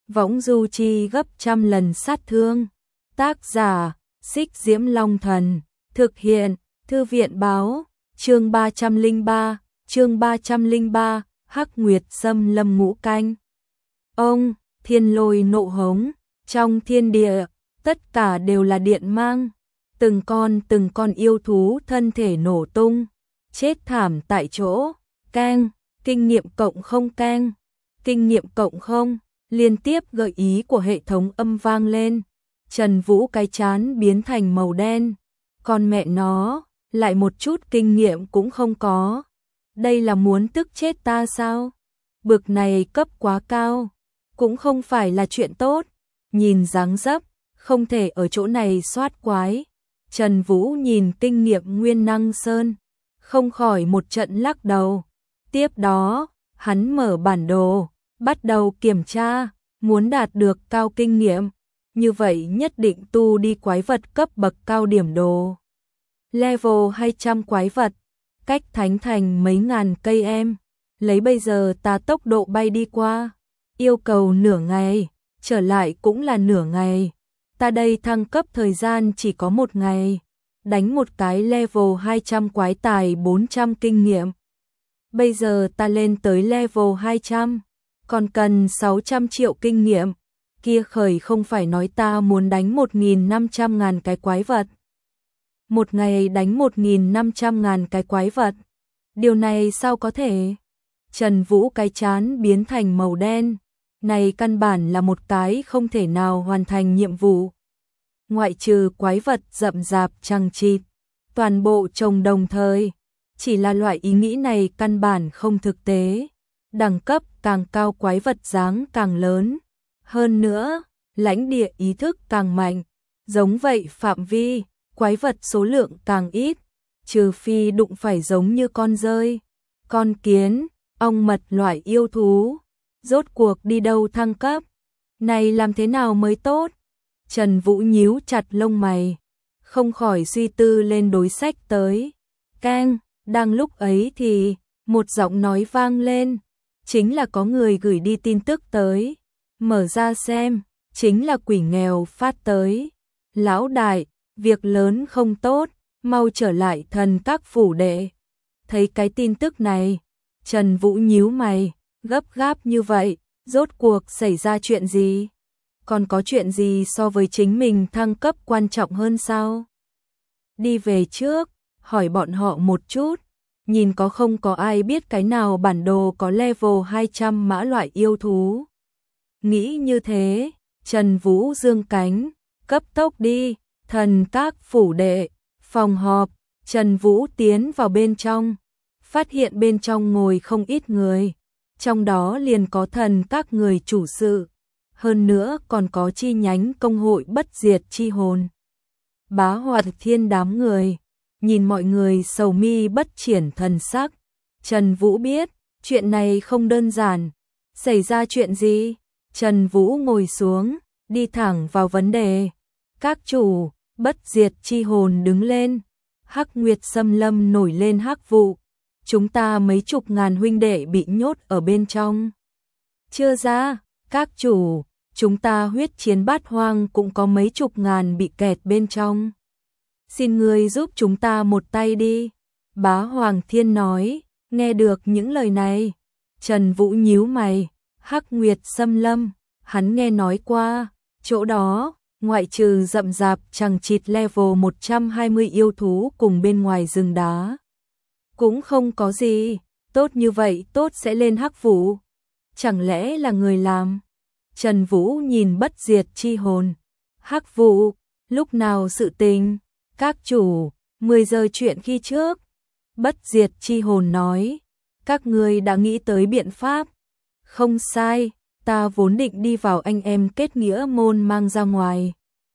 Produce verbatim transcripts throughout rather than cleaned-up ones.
võng du chi gấp trăm lần sát thương. Tác giả, Xích Diễm Long Thần, thực hiện, Thư viện báo, chương ba trăm lẻ ba, chương ba trăm lẻ ba, Hắc Nguyệt xâm lâm ngũ canh. Ông, thiên lôi nộ hống, trong thiên địa, tất cả đều là điện mang, từng con từng con yêu thú thân thể nổ tung, chết thảm tại chỗ. Keng, kinh nghiệm cộng không keng, kinh nghiệm cộng không, liên tiếp gợi ý của hệ thống âm vang lên. Trần Vũ cái chán biến thành màu đen, còn mẹ nó, lại một chút kinh nghiệm cũng không có. Đây là muốn tức chết ta sao? Bực này cấp quá cao, cũng không phải là chuyện tốt. Nhìn dáng dấp, không thể ở chỗ này soát quái. Trần Vũ nhìn kinh nghiệm nguyên năng sơn, không khỏi một trận lắc đầu. Tiếp đó, hắn mở bản đồ, bắt đầu kiểm tra, muốn đạt được cao kinh nghiệm. Như vậy nhất định tu đi quái vật cấp bậc cao điểm đồ. Level hai trăm quái vật, cách thánh thành mấy ngàn cây em. Lấy bây giờ ta tốc độ bay đi qua, yêu cầu nửa ngày, trở lại cũng là nửa ngày. Ta đây thăng cấp thời gian chỉ có một ngày. Đánh một cái level hai trăm quái tài bốn trăm kinh nghiệm. Bây giờ ta lên tới level hai trăm, còn cần sáu trăm triệu kinh nghiệm. Kia khởi không phải nói ta muốn đánh một nghìn năm trăm ngàn cái quái vật. Một ngày đánh một nghìn năm trăm ngàn cái quái vật. Điều này sao có thể? Trần Vũ cái chán biến thành màu đen. Này căn bản là một cái không thể nào hoàn thành nhiệm vụ. Ngoại trừ quái vật rậm rạp chằng chịt, toàn bộ trồng đồng thời. Chỉ là loại ý nghĩ này căn bản không thực tế. Đẳng cấp càng cao quái vật dáng càng lớn. Hơn nữa, lãnh địa ý thức càng mạnh. Giống vậy phạm vi, quái vật số lượng càng ít. Trừ phi đụng phải giống như con dơi, con kiến, ong mật loại yêu thú. Rốt cuộc đi đâu thăng cấp? Này làm thế nào mới tốt? Trần Vũ nhíu chặt lông mày, không khỏi suy tư lên đối sách tới. Keng, đang lúc ấy thì, một giọng nói vang lên. Chính là có người gửi đi tin tức tới. Mở ra xem, chính là quỷ nghèo phát tới. Lão đại, việc lớn không tốt, mau trở lại thần các phủ đệ. Thấy cái tin tức này, Trần Vũ nhíu mày, gấp gáp như vậy, rốt cuộc xảy ra chuyện gì? Còn có chuyện gì so với chính mình thăng cấp quan trọng hơn sao? Đi về trước, hỏi bọn họ một chút, nhìn có không có ai biết cái nào bản đồ có level hai trăm mã loại yêu thú. Nghĩ như thế, Trần Vũ dương cánh, cấp tốc đi, thần các phủ đệ, phòng họp. Trần Vũ tiến vào bên trong, phát hiện bên trong ngồi không ít người, trong đó liền có thần các người chủ sự, hơn nữa còn có chi nhánh công hội bất diệt chi hồn. Bá Hoạt Thiên đám người, nhìn mọi người sầu mi bất triển thần sắc, Trần Vũ biết, chuyện này không đơn giản. Xảy ra chuyện gì? Trần Vũ ngồi xuống, đi thẳng vào vấn đề. Các chủ, bất diệt chi hồn đứng lên. Hắc Nguyệt xâm lâm nổi lên hắc vụ. Chúng ta mấy chục ngàn huynh đệ bị nhốt ở bên trong. Chưa ra, các chủ, chúng ta huyết chiến bát hoang cũng có mấy chục ngàn bị kẹt bên trong. Xin ngươi giúp chúng ta một tay đi. Bá Hoàng Thiên nói, nghe được những lời này. Trần Vũ nhíu mày, Hắc Nguyệt xâm lâm, hắn nghe nói qua, chỗ đó, ngoại trừ rậm rạp chằng chịt level một trăm hai mươi yêu thú cùng bên ngoài rừng đá. Cũng không có gì, tốt như vậy tốt sẽ lên hắc vụ. Chẳng lẽ là người làm? Trần Vũ nhìn bất diệt chi hồn. Hắc vụ, lúc nào sự tình? Các chủ, mười giờ chuyện khi trước. Bất diệt chi hồn nói, các ngươi đã nghĩ tới biện pháp. Không sai, ta vốn định đi vào anh em kết nghĩa môn mang ra ngoài.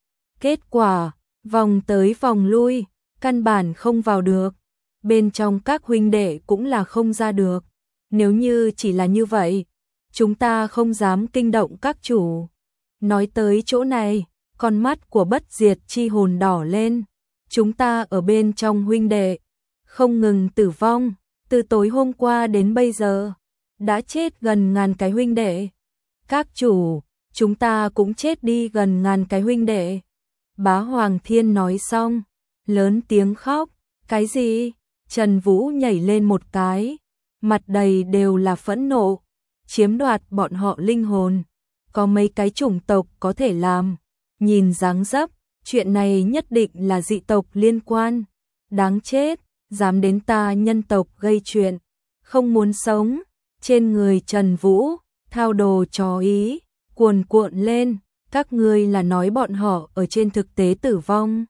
Kết quả, vòng tới vòng lui, căn bản không vào được. Bên trong các huynh đệ cũng là không ra được. Nếu như chỉ là như vậy, chúng ta không dám kinh động các chủ. Nói tới chỗ này, con mắt của bất diệt chi hồn đỏ lên. Chúng ta ở bên trong huynh đệ, không ngừng tử vong, từ tối hôm qua đến bây giờ, đã chết gần ngàn cái huynh đệ. Các chủ, chúng ta cũng chết đi gần ngàn cái huynh đệ. Bá Hoàng Thiên nói xong, lớn tiếng khóc, cái gì? Trần Vũ nhảy lên một cái, mặt đầy đều là phẫn nộ, chiếm đoạt bọn họ linh hồn. Có mấy cái chủng tộc có thể làm, nhìn dáng dấp, chuyện này nhất định là dị tộc liên quan. Đáng chết, dám đến ta nhân tộc gây chuyện, không muốn sống. Trên người Trần Vũ, thao đồ chó ý, cuồn cuộn lên, các ngươi là nói bọn họ ở trên thực tế tử vong.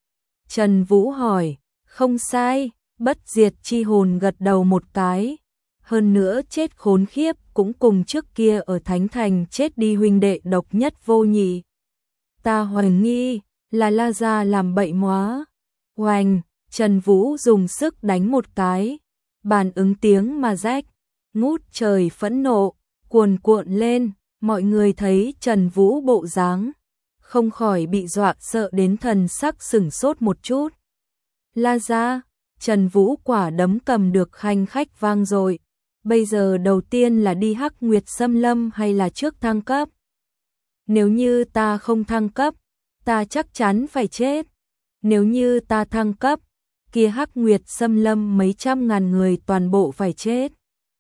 Trần Vũ hỏi, không sai, bất diệt chi hồn gật đầu một cái. Hơn nữa chết khốn khiếp cũng cùng trước kia ở Thánh Thành chết đi huynh đệ độc nhất vô nhị. Ta hoài nghi là La Gia làm bậy móa. Oanh, Trần Vũ dùng sức đánh một cái, bàn ứng tiếng mà rách, ngút trời phẫn nộ, cuồn cuộn lên, mọi người thấy Trần Vũ bộ dáng, không khỏi bị dọa sợ đến thần sắc sửng sốt một chút. La Gia, Trần Vũ quả đấm cầm được khanh khách vang dội. Bây giờ đầu tiên là đi Hắc Nguyệt Xâm Lâm hay là trước thăng cấp? Nếu như ta không thăng cấp, ta chắc chắn phải chết. Nếu như ta thăng cấp, kia Hắc Nguyệt Xâm Lâm mấy trăm ngàn người toàn bộ phải chết.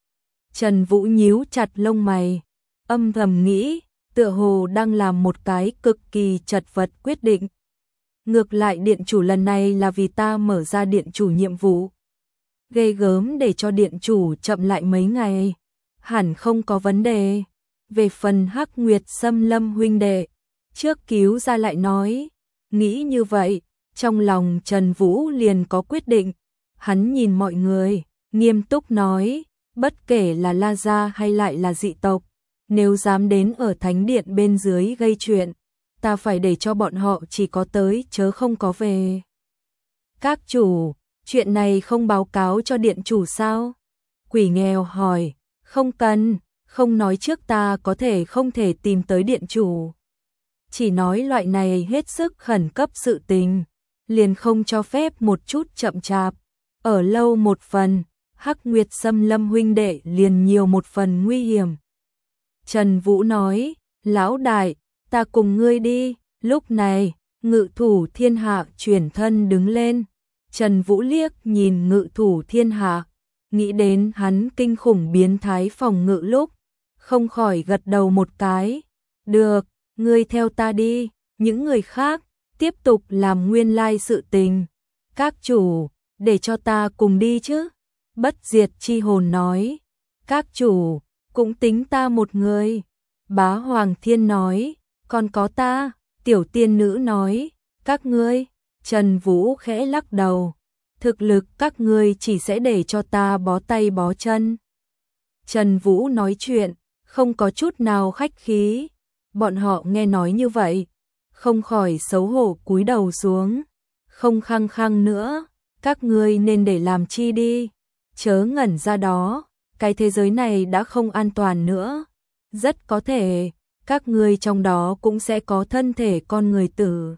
Trần Vũ nhíu chặt lông mày, âm thầm nghĩ, tựa hồ đang làm một cái cực kỳ chật vật quyết định. Ngược lại điện chủ lần này là vì ta mở ra điện chủ nhiệm vụ. Ghê gớm để cho điện chủ chậm lại mấy ngày, hẳn không có vấn đề. Về phần Hắc Nguyệt Xâm Lâm huynh đệ, trước cứu ra lại nói. Nghĩ như vậy, trong lòng Trần Vũ liền có quyết định. Hắn nhìn mọi người, nghiêm túc nói, bất kể là La Gia hay lại là dị tộc, nếu dám đến ở thánh điện bên dưới gây chuyện, ta phải để cho bọn họ chỉ có tới chớ không có về. Các chủ, chuyện này không báo cáo cho điện chủ sao? Quỷ nghèo hỏi, không cần, không nói trước ta có thể không thể tìm tới điện chủ. Chỉ nói loại này hết sức khẩn cấp sự tình, liền không cho phép một chút chậm chạp. Ở lâu một phần, Hắc Nguyệt Xâm Lâm huynh đệ liền nhiều một phần nguy hiểm. Trần Vũ nói, lão đại, ta cùng ngươi đi. Lúc này, Ngự Thủ Thiên Hạ chuyển thân đứng lên. Trần Vũ liếc nhìn Ngự Thủ Thiên Hạ, nghĩ đến hắn kinh khủng biến thái phòng ngự lúc, không khỏi gật đầu một cái. Được, ngươi theo ta đi, những người khác tiếp tục làm nguyên lai sự tình. Các chủ, để cho ta cùng đi chứ? Bất diệt chi hồn nói. Các chủ, cũng tính ta một người. Bá Hoàng Thiên nói, còn có ta. Tiểu tiên nữ nói, các ngươi. Trần Vũ khẽ lắc đầu, thực lực các ngươi chỉ sẽ để cho ta bó tay bó chân. Trần Vũ nói chuyện, không có chút nào khách khí. Bọn họ nghe nói như vậy, không khỏi xấu hổ cúi đầu xuống. Không khăng khăng nữa, các ngươi nên để làm chi đi. Chớ ngẩn ra đó, cái thế giới này đã không an toàn nữa. Rất có thể, các ngươi trong đó cũng sẽ có thân thể con người tử.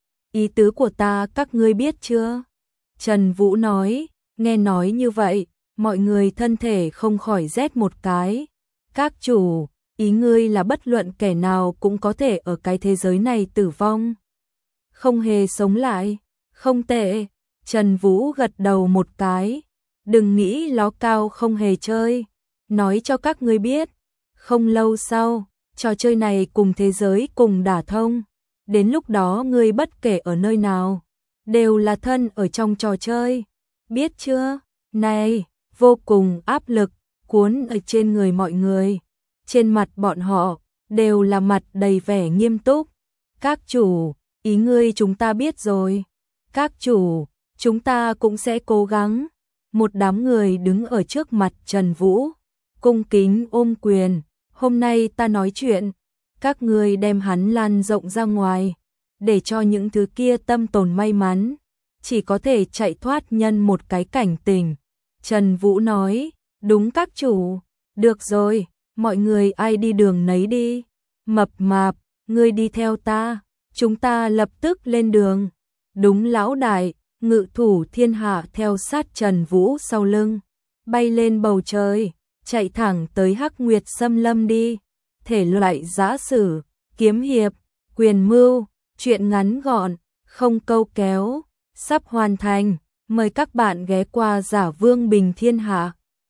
Ý tứ của ta các ngươi biết chưa? Trần Vũ nói, nghe nói như vậy, mọi người thân thể không khỏi rét một cái. Các chủ, ý ngươi là bất luận kẻ nào cũng có thể ở cái thế giới này tử vong, không hề sống lại. Không tệ. Trần Vũ gật đầu một cái. Đừng nghĩ ló cao không hề chơi. Nói cho các ngươi biết, không lâu sau, trò chơi này cùng thế giới cùng đả thông. Đến lúc đó ngươi bất kể ở nơi nào, đều là thân ở trong trò chơi. Biết chưa? Này, vô cùng áp lực, cuốn ở trên người mọi người. Trên mặt bọn họ, đều là mặt đầy vẻ nghiêm túc. Các chủ, ý ngươi chúng ta biết rồi. Các chủ, chúng ta cũng sẽ cố gắng. Một đám người đứng ở trước mặt Trần Vũ, cung kính ôm quyền. Hôm nay ta nói chuyện, các ngươi đem hắn lan rộng ra ngoài, để cho những thứ kia tâm tồn may mắn, chỉ có thể chạy thoát nhân một cái cảnh tình. Trần Vũ nói, đúng các chủ. Được rồi, mọi người ai đi đường nấy đi. Mập mạp, ngươi đi theo ta, chúng ta lập tức lên đường. Đúng lão đại. Ngự Thủ Thiên Hạ theo sát Trần Vũ sau lưng, bay lên bầu trời, chạy thẳng tới Hắc Nguyệt Xâm Lâm đi. Thể loại giã sử, kiếm hiệp, quyền mưu, truyện ngắn gọn, không câu kéo, sắp hoàn thành. Mời các bạn ghé qua Giả Vương Bình Thiên Hạ.